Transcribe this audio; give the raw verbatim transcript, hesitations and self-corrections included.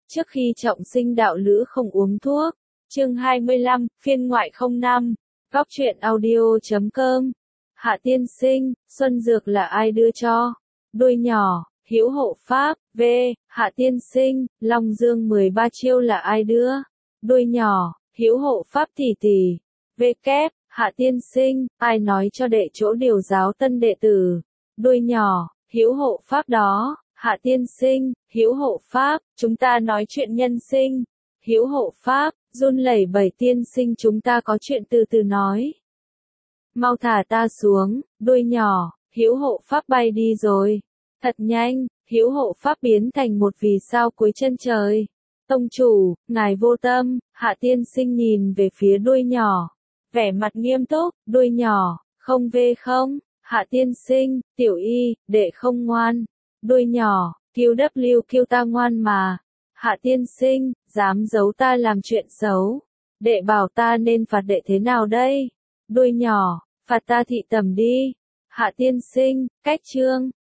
Trước khi trọng sinh đạo lữ không uống thuốc. Chương hai mươi lăm, phiên ngoại không năm. Góc truyện audio chấm com. Hạ tiên sinh, Xuân Dược là ai đưa cho? Đuôi nhỏ, Hữu Hộ Pháp. V. Hạ tiên sinh, Long Dương mười ba chiêu là ai đưa? Đuôi nhỏ, Hữu Hộ Pháp tỷ tỷ. V. Kép. Hạ tiên sinh, ai nói cho đệ chỗ điều giáo tân đệ tử? Đuôi nhỏ, Hữu Hộ Pháp đó. Hạ tiên sinh, Hữu Hộ Pháp, chúng ta nói chuyện nhân sinh. Hữu Hộ Pháp, run lẩy bẩy tiên sinh, chúng ta có chuyện từ từ nói. Mau thả ta xuống. Đuôi nhỏ, Hữu Hộ Pháp bay đi rồi. Thật nhanh, Hữu Hộ Pháp biến thành một vì sao cuối chân trời. Tông chủ, ngài vô tâm. Hạ tiên sinh nhìn về phía đuôi nhỏ. Vẻ mặt nghiêm túc. Đuôi nhỏ, không về không? Hạ tiên sinh, tiểu y, đệ không ngoan. Đuôi nhỏ, kiu đắp liu kiu ta ngoan mà. Hạ tiên sinh, dám giấu ta làm chuyện xấu. Đệ bảo ta nên phạt đệ thế nào đây? Đuôi nhỏ, phạt ta thị tẩm đi. Hạ tiên sinh, cách chương.